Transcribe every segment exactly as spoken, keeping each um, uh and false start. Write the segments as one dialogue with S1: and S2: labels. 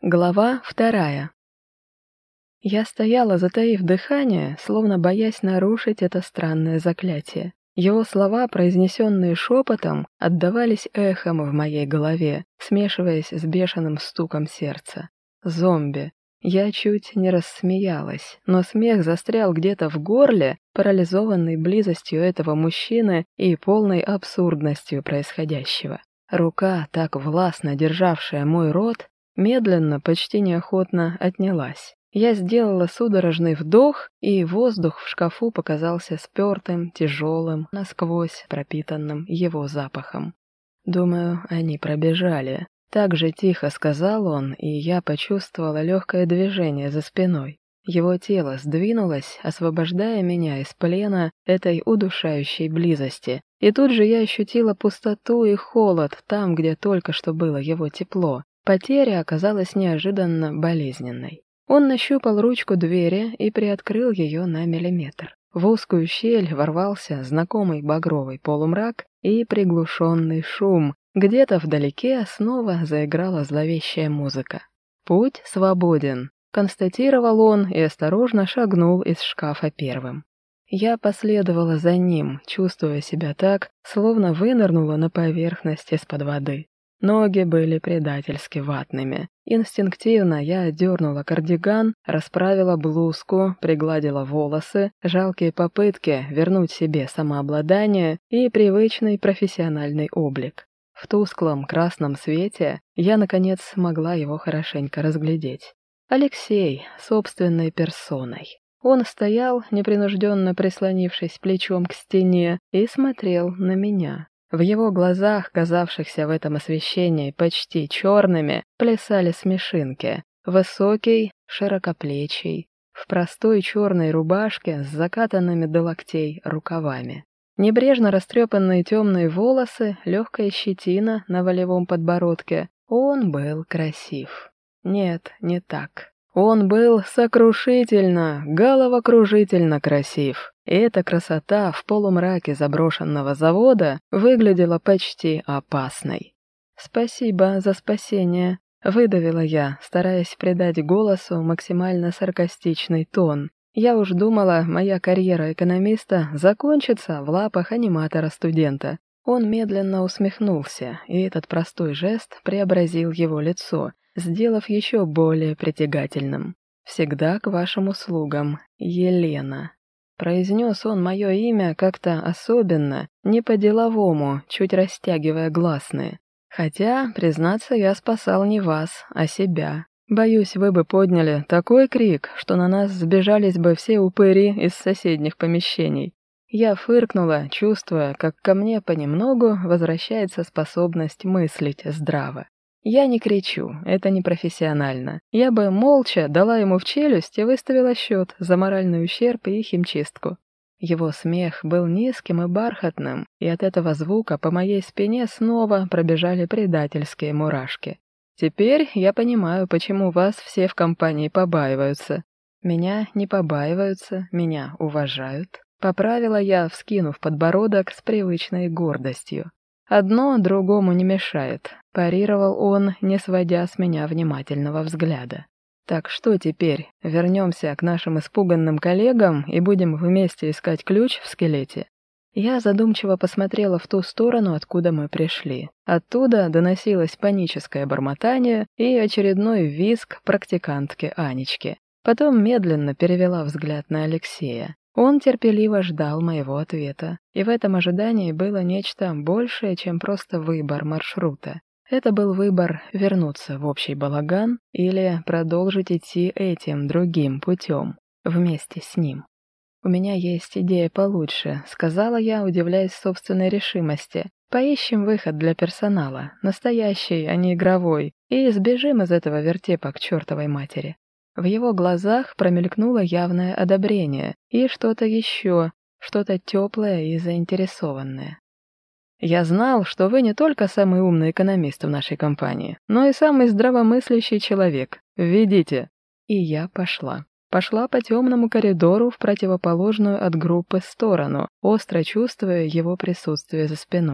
S1: Глава вторая. Я стояла, затаив дыхание, словно боясь нарушить это странное заклятие. Его слова, произнесенные шепотом, отдавались эхом в моей голове, смешиваясь с бешеным стуком сердца. Зомби. Я чуть не рассмеялась, но смех застрял где-то в горле, парализованный близостью этого мужчины и полной абсурдностью происходящего. Рука, так властно державшая мой рот, медленно, почти неохотно отнялась. Я сделала судорожный вдох, и воздух в шкафу показался спёртым, тяжелым, насквозь пропитанным его запахом. Думаю, они пробежали. Так же тихо сказал он, и я почувствовала легкое движение за спиной. Его тело сдвинулось, освобождая меня из плена этой удушающей близости. И тут же я ощутила пустоту и холод там, где только что было его тепло. Потеря оказалась неожиданно болезненной. Он нащупал ручку двери и приоткрыл ее на миллиметр. В узкую щель ворвался знакомый багровый полумрак и приглушенный шум. Где-то вдалеке снова заиграла зловещая музыка. «Путь свободен», — констатировал он и осторожно шагнул из шкафа первым. Я последовала за ним, чувствуя себя так, словно вынырнула на поверхность из-под воды. Ноги были предательски ватными. Инстинктивно я отдернула кардиган, расправила блузку, пригладила волосы, жалкие попытки вернуть себе самообладание и привычный профессиональный облик. В тусклом красном свете я, наконец, смогла его хорошенько разглядеть. Алексей, собственной персоной. Он стоял, непринужденно прислонившись плечом к стене, и смотрел на меня. В его глазах, казавшихся в этом освещении почти черными, плясали смешинки. Высокий, широкоплечий, в простой черной рубашке с закатанными до локтей рукавами. Небрежно растрепанные темные волосы, легкая щетина на волевом подбородке. Он был красив. Нет, не так. Он был сокрушительно, головокружительно красив. И эта красота в полумраке заброшенного завода выглядела почти опасной. «Спасибо за спасение», — выдавила я, стараясь придать голосу максимально саркастичный тон. Я уж думала, моя карьера экономиста закончится в лапах аниматора-студента. Он медленно усмехнулся, и этот простой жест преобразил его лицо, сделав еще более притягательным. «Всегда к вашим услугам, Елена». Произнес он мое имя как-то особенно, не по-деловому, чуть растягивая гласные. Хотя, признаться, я спасал не вас, а себя. Боюсь, вы бы подняли такой крик, что на нас сбежались бы все упыри из соседних помещений. Я фыркнула, чувствуя, как ко мне понемногу возвращается способность мыслить здраво. Я не кричу, это непрофессионально. Я бы молча дала ему в челюсть и выставила счет за моральный ущерб и химчистку. Его смех был низким и бархатным, и от этого звука по моей спине снова пробежали предательские мурашки. Теперь я понимаю, почему вас все в компании побаиваются. Меня не побаиваются, меня уважают. Поправила я, вскинув подбородок с привычной гордостью. «Одно другому не мешает», — парировал он, не сводя с меня внимательного взгляда. «Так что теперь? Вернемся к нашим испуганным коллегам и будем вместе искать ключ в скелете?» Я задумчиво посмотрела в ту сторону, откуда мы пришли. Оттуда доносилось паническое бормотание и очередной визг практикантки Анечки. Потом медленно перевела взгляд на Алексея. Он терпеливо ждал моего ответа, и в этом ожидании было нечто большее, чем просто выбор маршрута. Это был выбор вернуться в общий балаган или продолжить идти этим другим путем, вместе с ним. «У меня есть идея получше», — сказала я, удивляясь собственной решимости. «Поищем выход для персонала, настоящий, а не игровой, и сбежим из этого вертепа к чертовой матери». В его глазах промелькнуло явное одобрение и что-то еще, что-то теплое и заинтересованное. «Я знал, что вы не только самый умный экономист в нашей компании, но и самый здравомыслящий человек. Введите». И я пошла. Пошла по темному коридору в противоположную от группы сторону, остро чувствуя его присутствие за спиной.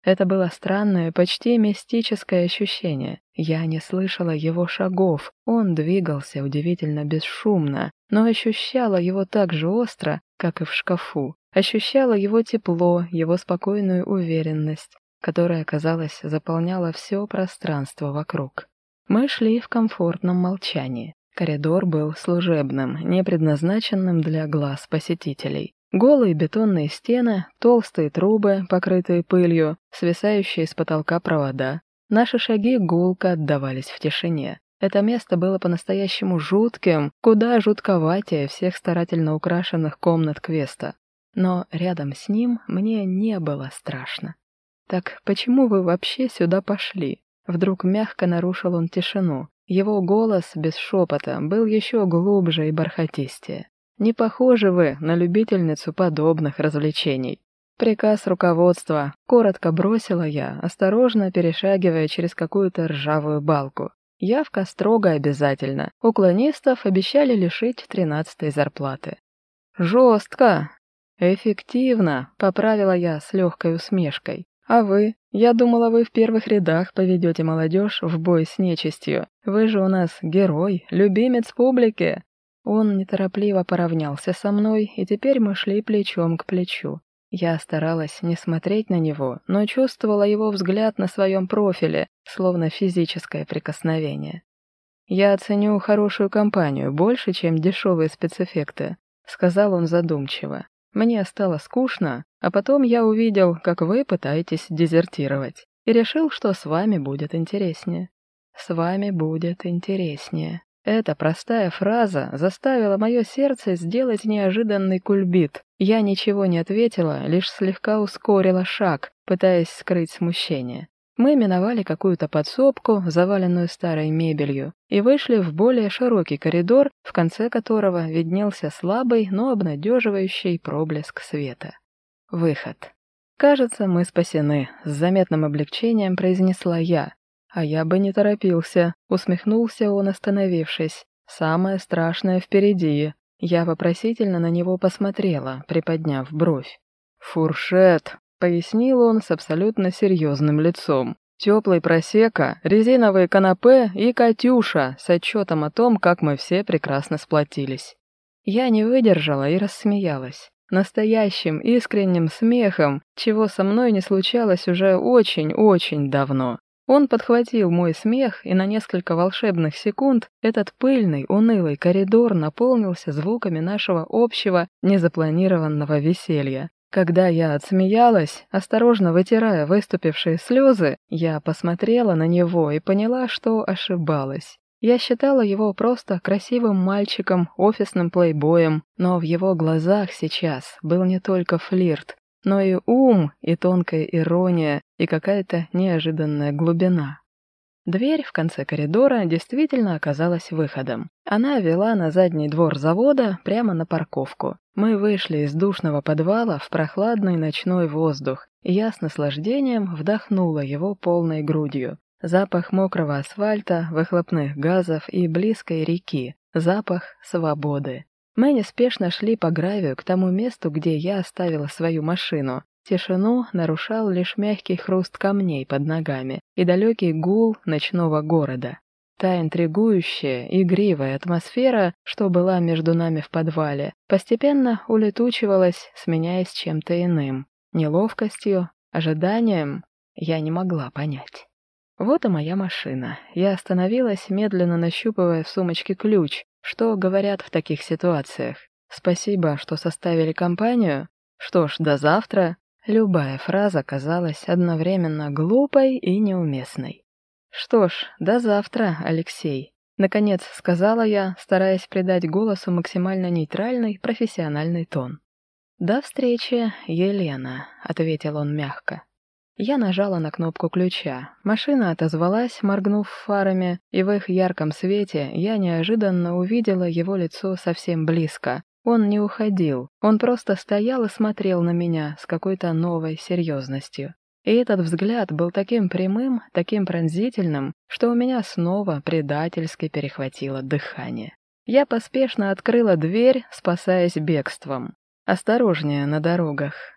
S1: Это было странное, почти мистическое ощущение. Я не слышала его шагов, он двигался удивительно бесшумно, но ощущала его так же остро, как и в шкафу. Ощущала его тепло, его спокойную уверенность, которая, казалось, заполняла все пространство вокруг. Мы шли в комфортном молчании. Коридор был служебным, не предназначенным для глаз посетителей. Голые бетонные стены, толстые трубы, покрытые пылью, свисающие с потолка провода. Наши шаги гулко отдавались в тишине. Это место было по-настоящему жутким, куда жутковатее всех старательно украшенных комнат квеста. Но рядом с ним мне не было страшно. «Так почему вы вообще сюда пошли?» Вдруг мягко нарушил он тишину. Его голос без шепота был еще глубже и бархатистее. «Не похожи вы на любительницу подобных развлечений». «Приказ руководства», — коротко бросила я, осторожно перешагивая через какую-то ржавую балку. Явка строго обязательна. Уклонистов обещали лишить тринадцатой зарплаты. «Жестко!» «Эффективно», — поправила я с легкой усмешкой. «А вы? Я думала, вы в первых рядах поведете молодежь в бой с нечистью. Вы же у нас герой, любимец публики». Он неторопливо поравнялся со мной, и теперь мы шли плечом к плечу. Я старалась не смотреть на него, но чувствовала его взгляд на своем профиле, словно физическое прикосновение. «Я оценю хорошую компанию больше, чем дешевые спецэффекты», — сказал он задумчиво. «Мне стало скучно, а потом я увидел, как вы пытаетесь дезертировать, и решил, что с вами будет интереснее». «С вами будет интереснее». Эта простая фраза заставила мое сердце сделать неожиданный кульбит. Я ничего не ответила, лишь слегка ускорила шаг, пытаясь скрыть смущение. Мы миновали какую-то подсобку, заваленную старой мебелью, и вышли в более широкий коридор, в конце которого виднелся слабый, но обнадеживающий проблеск света. Выход. «Кажется, мы спасены», — с заметным облегчением произнесла я. «А я бы не торопился», — усмехнулся он, остановившись. «Самое страшное впереди». Я вопросительно на него посмотрела, приподняв бровь. «Фуршет», — пояснил он с абсолютно серьезным лицом. «Теплый просека, резиновые канапе и Катюша с отчетом о том, как мы все прекрасно сплотились». Я не выдержала и рассмеялась. Настоящим, искренним смехом, чего со мной не случалось уже очень-очень давно. Он подхватил мой смех, и на несколько волшебных секунд этот пыльный, унылый коридор наполнился звуками нашего общего, незапланированного веселья. Когда я отсмеялась, осторожно вытирая выступившие слезы, я посмотрела на него и поняла, что ошибалась. Я считала его просто красивым мальчиком, офисным плейбоем, но в его глазах сейчас был не только флирт, но и ум, и тонкая ирония, и какая-то неожиданная глубина. Дверь в конце коридора действительно оказалась выходом. Она вела на задний двор завода прямо на парковку. Мы вышли из душного подвала в прохладный ночной воздух, и я с наслаждением вдохнула его полной грудью. Запах мокрого асфальта, выхлопных газов и близкой реки. Запах свободы. Мы неспешно шли по гравию к тому месту, где я оставила свою машину. Тишину нарушал лишь мягкий хруст камней под ногами и далекий гул ночного города. Та интригующая, игривая атмосфера, что была между нами в подвале, постепенно улетучивалась, сменяясь чем-то иным. Неловкостью, ожиданием я не могла понять. Вот и моя машина. Я остановилась, медленно нащупывая в сумочке ключ. Что говорят в таких ситуациях? Спасибо, что составили компанию. Что ж, до завтра. Любая фраза казалась одновременно глупой и неуместной. Что ж, до завтра, Алексей. Наконец сказала я, стараясь придать голосу максимально нейтральный, профессиональный тон. «До встречи, Елена», — ответил он мягко. Я нажала на кнопку ключа. Машина отозвалась, моргнув фарами, и в их ярком свете я неожиданно увидела его лицо совсем близко. Он не уходил, он просто стоял и смотрел на меня с какой-то новой серьезностью. И этот взгляд был таким прямым, таким пронзительным, что у меня снова предательски перехватило дыхание. Я поспешно открыла дверь, спасаясь бегством. «Осторожнее на дорогах»,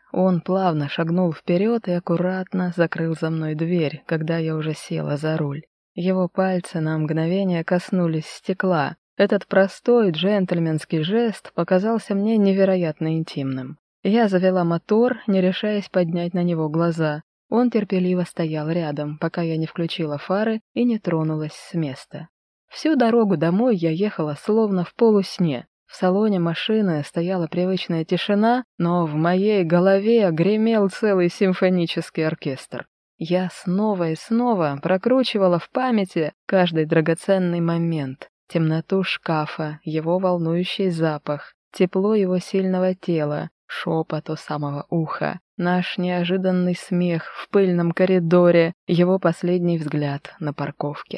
S1: Он плавно шагнул вперед и аккуратно закрыл за мной дверь, когда я уже села за руль. Его пальцы на мгновение коснулись стекла. Этот простой джентльменский жест показался мне невероятно интимным. Я завела мотор, не решаясь поднять на него глаза. Он терпеливо стоял рядом, пока я не включила фары и не тронулась с места. Всю дорогу домой я ехала словно в полусне. В салоне машины стояла привычная тишина, но в моей голове гремел целый симфонический оркестр. Я снова и снова прокручивала в памяти каждый драгоценный момент. Темноту шкафа, его волнующий запах, тепло его сильного тела, шепот у самого уха, наш неожиданный смех в пыльном коридоре, его последний взгляд на парковке.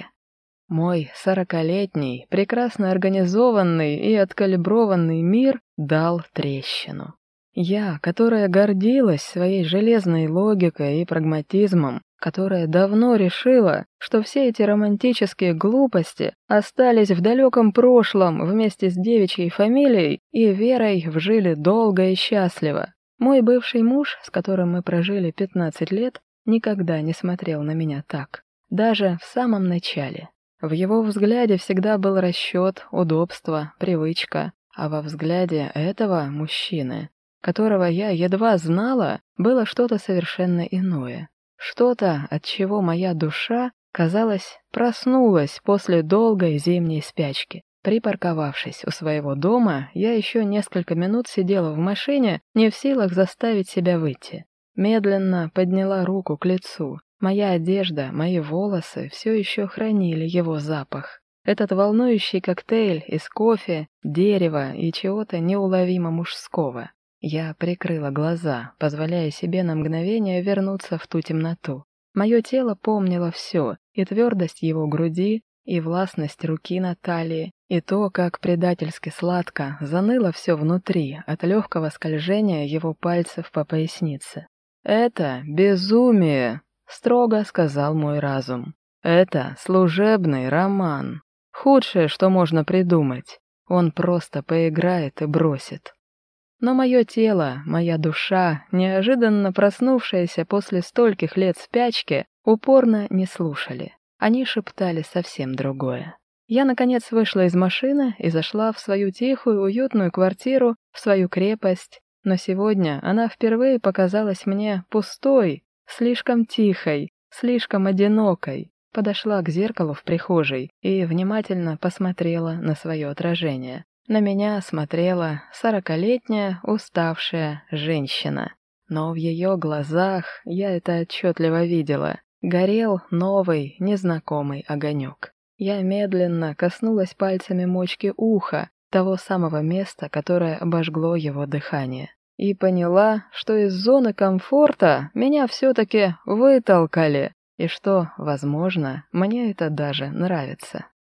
S1: Мой сорокалетний, прекрасно организованный и откалиброванный мир дал трещину. Я, которая гордилась своей железной логикой и прагматизмом, которая давно решила, что все эти романтические глупости остались в далеком прошлом вместе с девичьей фамилией и верой вжили долго и счастливо. Мой бывший муж, с которым мы прожили пятнадцать лет, никогда не смотрел на меня так. Даже в самом начале. В его взгляде всегда был расчет, удобство, привычка, а во взгляде этого мужчины, которого я едва знала, было что-то совершенно иное. Что-то, от чего моя душа, казалось, проснулась после долгой зимней спячки. Припарковавшись у своего дома, я еще несколько минут сидела в машине, не в силах заставить себя выйти. Медленно подняла руку к лицу. Моя одежда, мои волосы все еще хранили его запах. Этот волнующий коктейль из кофе, дерева и чего-то неуловимо мужского. Я прикрыла глаза, позволяя себе на мгновение вернуться в ту темноту. Мое тело помнило все, и твердость его груди, и властность руки на талии, и то, как предательски сладко заныло все внутри от легкого скольжения его пальцев по пояснице. «Это безумие!» — строго сказал мой разум. «Это служебный роман. Худшее, что можно придумать. Он просто поиграет и бросит». Но мое тело, моя душа, неожиданно проснувшаяся после стольких лет спячки, упорно не слушали. Они шептали совсем другое. Я, наконец, вышла из машины и зашла в свою тихую, уютную квартиру, в свою крепость. Но сегодня она впервые показалась мне пустой, слишком тихой, слишком одинокой. Подошла к зеркалу в прихожей и внимательно посмотрела на свое отражение. На меня смотрела сорокалетняя, уставшая женщина. Но в ее глазах, я это отчетливо видела, горел новый, незнакомый огонек. Я медленно коснулась пальцами мочки уха, того самого места, которое обожгло его дыхание. И поняла, что из зоны комфорта меня все-таки вытолкали, и что, возможно, мне это даже нравится.